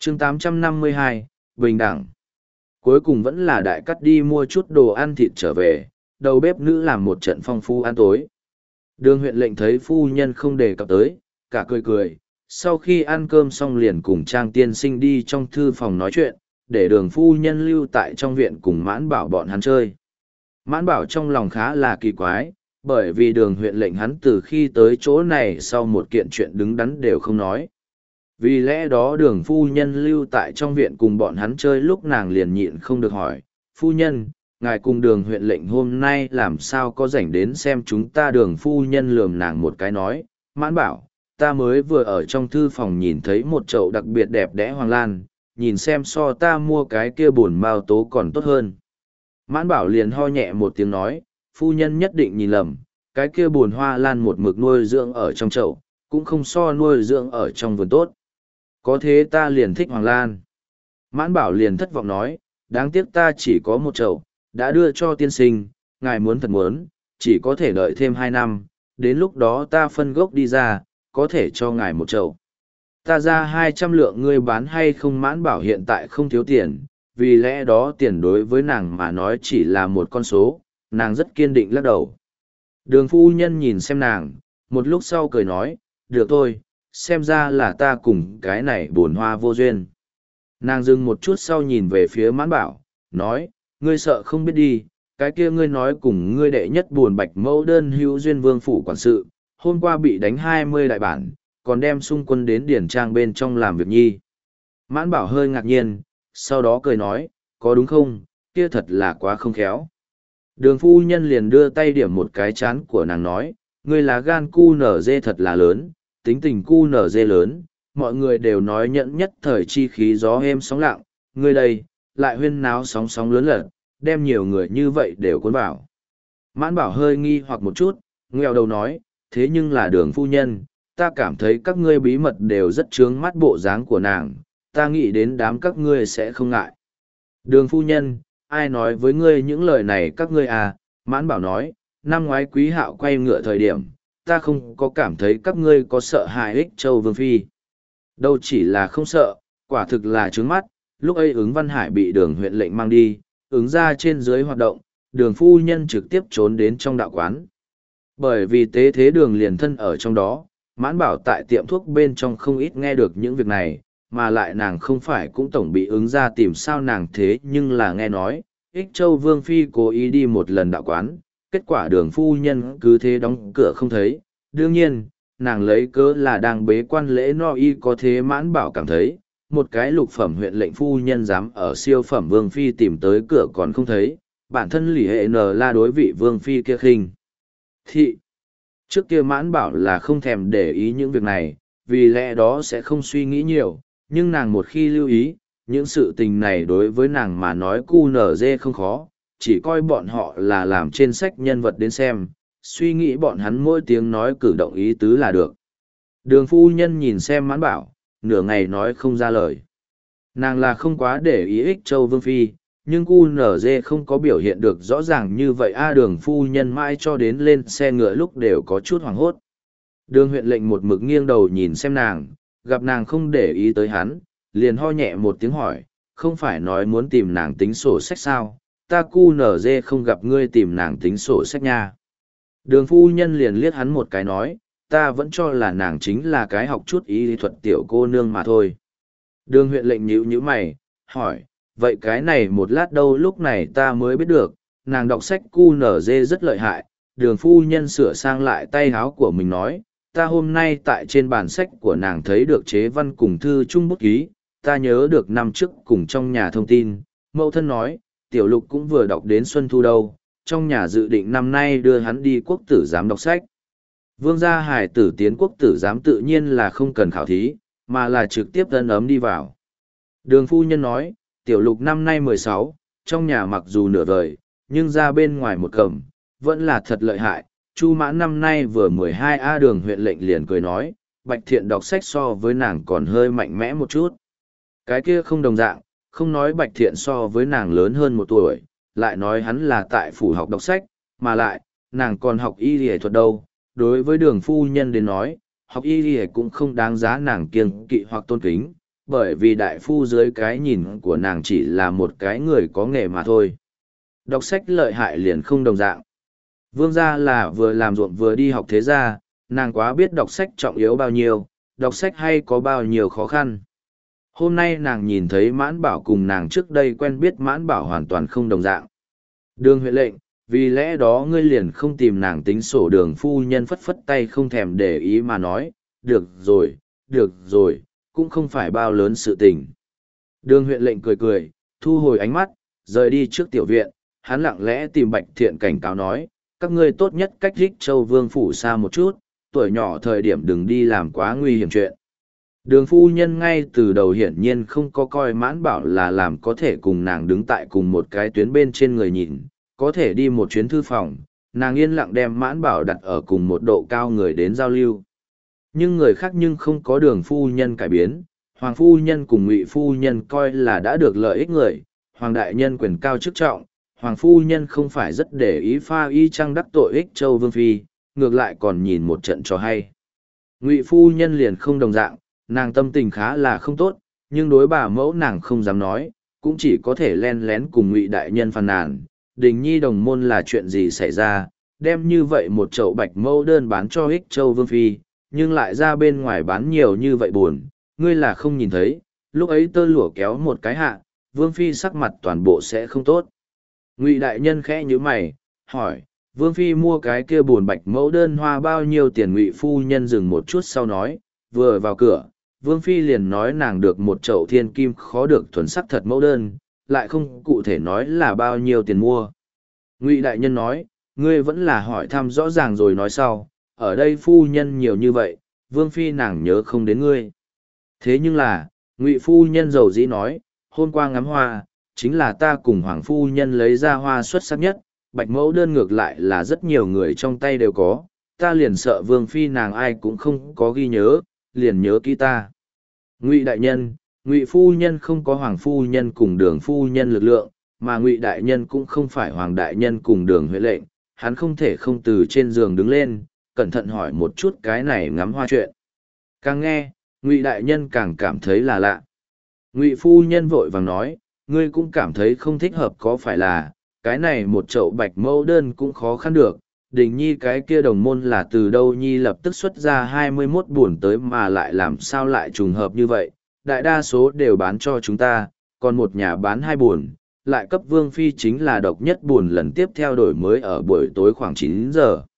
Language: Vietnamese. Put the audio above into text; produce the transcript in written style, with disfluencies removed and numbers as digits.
chương 852, bình đẳng. Cuối cùng vẫn là đại cắt đi mua chút đồ ăn thịt trở về, đầu bếp nữ làm một trận phong phú ăn tối. Đường huyện lệnh thấy phu nhân không đề cập tới, cả cười cười, sau khi ăn cơm xong liền cùng Trang tiên sinh đi trong thư phòng nói chuyện, để đường phu nhân lưu tại trong viện cùng Mãn Bảo bọn hắn chơi. Mãn Bảo trong lòng khá là kỳ quái, bởi vì đường huyện lệnh hắn từ khi tới chỗ này sau một kiện chuyện đứng đắn đều không nói. Vì lẽ đó đường phu nhân lưu tại trong viện cùng bọn hắn chơi lúc nàng liền nhịn không được hỏi, phu nhân, ngài cùng đường huyện lệnh hôm nay làm sao có rảnh đến xem chúng ta. Đường phu nhân lườm nàng một cái nói, Mãn Bảo, ta mới vừa ở trong thư phòng nhìn thấy một chậu đặc biệt đẹp đẽ hoàng lan, nhìn xem so ta mua cái kia bồn mao tố còn tốt hơn. Mãn Bảo liền ho nhẹ một tiếng nói, phu nhân nhất định nhìn lầm, cái kia bồn hoa lan một mực nuôi dưỡng ở trong chậu, cũng không so nuôi dưỡng ở trong vườn tốt. Có thế ta liền thích hoàng lan. Mãn Bảo liền thất vọng nói, đáng tiếc ta chỉ có một chậu, đã đưa cho tiên sinh, ngài muốn thật muốn, chỉ có thể đợi thêm 2 năm, đến lúc đó ta phân gốc đi ra, có thể cho ngài một chậu. Ta ra 200 lượng ngươi bán hay không. Mãn Bảo hiện tại không thiếu tiền, vì lẽ đó tiền đối với nàng mà nói chỉ là một con số, nàng rất kiên định lắc đầu. Đường phu nhân nhìn xem nàng, một lúc sau cười nói, được thôi, xem ra là ta cùng cái này buồn hoa vô duyên. Nàng dừng một chút sau nhìn về phía Mãn Bảo, nói, ngươi sợ không biết đi, cái kia ngươi nói cùng ngươi đệ nhất buồn bạch mẫu đơn hữu duyên vương phủ quản sự, hôm qua bị đánh 20 đại bản, còn đem xung quân đến điển trang bên trong làm việc nhi. Mãn Bảo hơi ngạc nhiên, sau đó cười nói, có đúng không, kia thật là quá không khéo. Đường phu nhân liền đưa tay điểm một cái chán của nàng nói, ngươi là gan cu nở dê thật là lớn, tính tình cu nở dê lớn, mọi người đều nói nhẫn nhất thời chi khí gió êm sóng lặng, ngươi đây, lại huyên náo sóng sóng lớn lật, đem nhiều người như vậy đều cuốn vào. Mãn Bảo hơi nghi hoặc một chút, nghèo đầu nói, thế nhưng là đường phu nhân, ta cảm thấy các ngươi bí mật đều rất chướng mắt bộ dáng của nàng, ta nghĩ đến đám các ngươi sẽ không ngại. Đường phu nhân, ai nói với ngươi những lời này các ngươi à? Mãn Bảo nói, năm ngoái Quý Hạo quay ngựa thời điểm, ta không có cảm thấy các ngươi có sợ hại Ích Châu Vương Phi. Đâu chỉ là không sợ, quả thực là trướng mắt, lúc ấy ứng Văn Hải bị đường huyện lệnh mang đi, ứng ra trên dưới hoạt động, đường phu nhân trực tiếp trốn đến trong đạo quán. Bởi vì tế thế đường liền thân ở trong đó, Mãn Bảo tại tiệm thuốc bên trong không ít nghe được những việc này, mà lại nàng không phải cũng tổng bị ứng ra tìm sao nàng thế nhưng là nghe nói, Ích Châu Vương Phi cố ý đi một lần đạo quán, kết quả đường phu nhân cứ thế đóng cửa không thấy. Đương nhiên, nàng lấy cớ là đang bế quan lễ no y có thế. Mãn Bảo cảm thấy, một cái lục phẩm huyện lệnh phu nhân dám ở siêu phẩm Vương Phi tìm tới cửa còn không thấy, bản thân lì hệ nờ la đối vị Vương Phi kia khinh thị. Trước kia Mãn Bảo là không thèm để ý những việc này, vì lẽ đó sẽ không suy nghĩ nhiều, nhưng nàng một khi lưu ý, những sự tình này đối với nàng mà nói cu nở dê không khó, chỉ coi bọn họ là làm trên sách nhân vật đến xem, suy nghĩ bọn hắn mỗi tiếng nói cử động ý tứ là được. Đường phu nhân nhìn xem Mãn Bảo, nửa ngày nói không ra lời. Nàng là không quá để ý Ích Châu Vương Phi, nhưng cu nở dê không có biểu hiện được rõ ràng như vậy đường phu nhân mãi cho đến lên xe ngựa lúc đều có chút hoảng hốt. Đường huyện lệnh một mực nghiêng đầu nhìn xem nàng, gặp nàng không để ý tới hắn, liền ho nhẹ một tiếng hỏi, không phải nói muốn tìm nàng tính sổ sách sao, ta cu nở dê không gặp ngươi tìm nàng tính sổ sách nha. Đường phu nhân liền liếc hắn một cái nói, ta vẫn cho là nàng chính là cái học chút y thuật tiểu cô nương mà thôi. Đường huyện lệnh nhíu nhíu mày, hỏi, vậy cái này một lát đâu lúc này ta mới biết được, nàng đọc sách cu nở dê rất lợi hại. Đường phu nhân sửa sang lại tay áo của mình nói, ta hôm nay tại trên bản sách của nàng thấy được chế văn cùng thư trung bút ký, ta nhớ được năm trước cùng trong nhà thông tin, mẫu thân nói, tiểu lục cũng vừa đọc đến xuân thu đâu, trong nhà dự định năm nay đưa hắn đi quốc tử giám đọc sách. Vương gia hải tử tiến quốc tử giám tự nhiên là không cần khảo thí, mà là trực tiếp ấn ấm đi vào. Đường phu nhân nói, tiểu lục năm nay 16, trong nhà mặc dù nửa vời, nhưng ra bên ngoài một cầm, vẫn là thật lợi hại. Chu Mãn năm nay vừa 12 đường huyện lệnh liền cười nói, Bạch Thiện đọc sách so với nàng còn hơi mạnh mẽ một chút. Cái kia không đồng dạng, không nói Bạch Thiện so với nàng lớn hơn 1 tuổi, lại nói hắn là tại phủ học đọc sách, mà lại, nàng còn học y y thuật đâu. Đối với đường phu nhân đến nói, học y y cũng không đáng giá nàng kiêng kỵ hoặc tôn kính, bởi vì đại phu dưới cái nhìn của nàng chỉ là một cái người có nghề mà thôi. Đọc sách lợi hại liền không đồng dạng. Vương gia là vừa làm ruộng vừa đi học thế gia, nàng quá biết đọc sách trọng yếu bao nhiêu, đọc sách hay có bao nhiêu khó khăn. Hôm nay nàng nhìn thấy Mãn Bảo cùng nàng trước đây quen biết Mãn Bảo hoàn toàn không đồng dạng. Đường Huệ lệnh, vì lẽ đó ngươi liền không tìm nàng tính sổ. Đường phu nhân phất phất tay không thèm để ý mà nói, được rồi, cũng không phải bao lớn sự tình. Đường Huệ lệnh cười cười, thu hồi ánh mắt, rời đi trước tiểu viện, hắn lặng lẽ tìm Bạch Thiện cảnh cáo nói, các ngươi tốt nhất cách Rích Châu Vương phủ xa một chút, tuổi nhỏ thời điểm đừng đi làm quá nguy hiểm chuyện. Đường phu nhân ngay từ đầu hiển nhiên không có coi Mãn Bảo là làm có thể cùng nàng đứng tại cùng một cái tuyến bên trên người nhìn, có thể đi một chuyến thư phòng, nàng yên lặng đem Mãn Bảo đặt ở cùng một độ cao người đến giao lưu. Nhưng người khác nhưng không có đường phu nhân cải biến, Hoàng phu nhân cùng Ngụy phu nhân coi là đã được lợi ích người, Hoàng đại nhân quyền cao chức trọng, Hoàng phu nhân không phải rất để ý pha y chăng đắc tội ích châu vương phi, ngược lại còn nhìn một trận cho hay. Ngụy phu nhân liền không đồng dạng, nàng tâm tình khá là không tốt, nhưng đối bà mẫu nàng không dám nói, cũng chỉ có thể len lén cùng Ngụy đại nhân phàn nàn, Đình Nhi đồng môn là chuyện gì xảy ra, đem như vậy một chậu bạch mẫu đơn bán cho ích châu vương phi, nhưng lại ra bên ngoài bán nhiều như vậy buồn, ngươi là không nhìn thấy, lúc ấy tơ lụa kéo một cái hạ, vương phi sắc mặt toàn bộ sẽ không tốt. Ngụy đại nhân khẽ nhíu mày, hỏi, vương phi mua cái kia buồn bạch mẫu đơn hoa bao nhiêu tiền? Ngụy phu nhân dừng một chút sau nói, vừa vào cửa, vương phi liền nói nàng được một chậu thiên kim khó được thuần sắc thật mẫu đơn, lại không cụ thể nói là bao nhiêu tiền mua. Ngụy đại nhân nói, ngươi vẫn là hỏi thăm rõ ràng rồi nói sau, ở đây phu nhân nhiều như vậy, vương phi nàng nhớ không đến ngươi. Thế nhưng là, Ngụy phu nhân dầu dĩ nói, hôm qua ngắm hoa, chính là ta cùng Hoàng phu nhân lấy ra hoa xuất sắc nhất, bạch mẫu đơn ngược lại là rất nhiều người trong tay đều có, ta liền sợ vương phi nàng ai cũng không có ghi nhớ, liền nhớ kỹ ta. Ngụy đại nhân, Ngụy phu nhân không có Hoàng phu nhân cùng Đường phu nhân lực lượng, mà Ngụy đại nhân cũng không phải Hoàng đại nhân cùng Đường Huệ lệnh, hắn không thể không từ trên giường đứng lên, cẩn thận hỏi một chút cái này ngắm hoa chuyện. Càng nghe, Ngụy đại nhân càng cảm thấy là lạ. Ngụy phu nhân vội vàng nói, ngươi cũng cảm thấy không thích hợp có phải là, cái này một chậu bạch mẫu đơn cũng khó khăn được, Đình Nhi cái kia đồng môn là từ đâu Nhi lập tức xuất ra 21 buồn tới mà lại làm sao lại trùng hợp như vậy, đại đa số đều bán cho chúng ta, còn một nhà bán 2 buồn, lại cấp vương phi chính là độc nhất buồn lần tiếp theo đổi mới ở buổi tối khoảng 9 giờ.